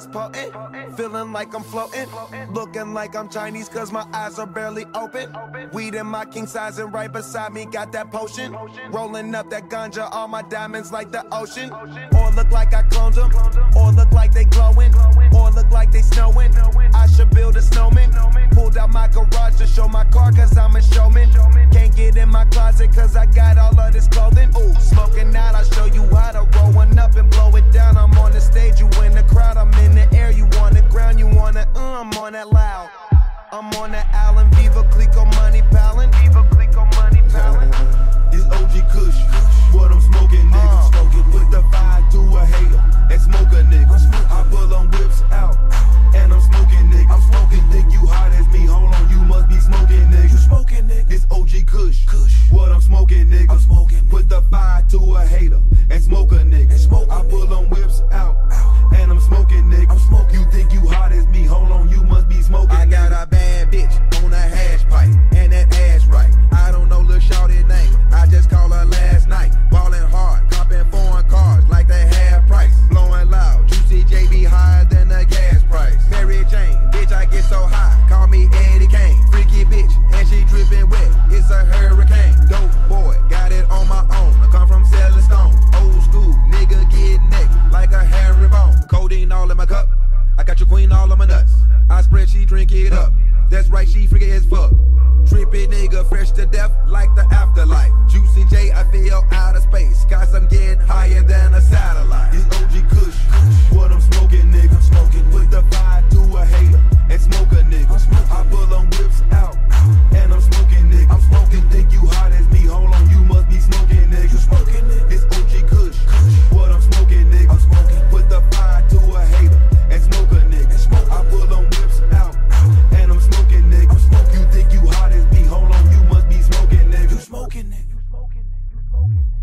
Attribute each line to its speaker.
Speaker 1: potent. Feeling like I'm floating. Looking like I'm Chinese cause my eyes are barely open. Weed in my king size and right beside me got that potion. Rolling up that ganja, all my diamonds like the ocean. Or look like I cloned them. Or look like they glowing. Or look like they snowing. I should build a snowman. Pulled out my garage to show my car cause I'm a showman. Can't get in my closet cause I got all of this clothing. Ooh, smoking out, I'll show you how to roll one up and blow it down. I'm on the stage, you in the crowd, I'm in the air, you on the ground, you wanna, I'm on that loud. I'm on that Allen, Viva Clico money pallin'. Viva Clico money pallin'.
Speaker 2: This OG Kush, what I'm smoking, nigga. Put the fire to a hater and smoke a nigga. I pull on whips out and I'm smoking, nigga. I'm smoking, think you hot as me. Hold on, you must be smoking, nigga. You smoking, nigga. This OG Kush, what I'm smoking, nigga. I'm smoking. Put the fire to a hater and smoke a nigga. I pull on whips out and I'm smoking, nigga. I'm smoking. You think you hot as me? Hold on, you must be smoking. I got a bad bitch on a hash pipe and that ass right. I don't know lil' shawty name. I just call her last night. Ballin' hard, copping foreign cars like they half price. Blowing loud, Juicy J be higher than the gas price. Mary Jane, bitch, I get so high. Call me Eddie Kane. Freaky bitch, and she drippin' wet. It's a hurricane. Dope boy, got it on my own. I come from selling stones. Old school, nigga get neck like a hairy bone. Codeine all in my cup. I got your queen all on my nuts. I spread, she drink it up. That's right, she freaky as fuck. Trippy nigga, fresh to death like the afterlife. Juicy J, I feel out of space. Cause I'm getting higher than a satellite. This OG Kush, what I'm smoking, nigga. I'm smoking. Put the fire to a hater and smoke a nigga. I pull on whips out and I'm smoking, nigga. I'm smoking. Think you hot as me? Hold on, you must be smoking, nigga. You smoking, nigga. This OG Kush, what I'm smoking, nigga. I'm smoking. Put the fire to a hater and smoke a nigga. I pull on whips out and I'm smoking, nigga. I'm smoking. You think you hot as me? Hold on, you must be smoking, nigga. You smoking, nigga. You smoking, nigga. You smoking, nigga.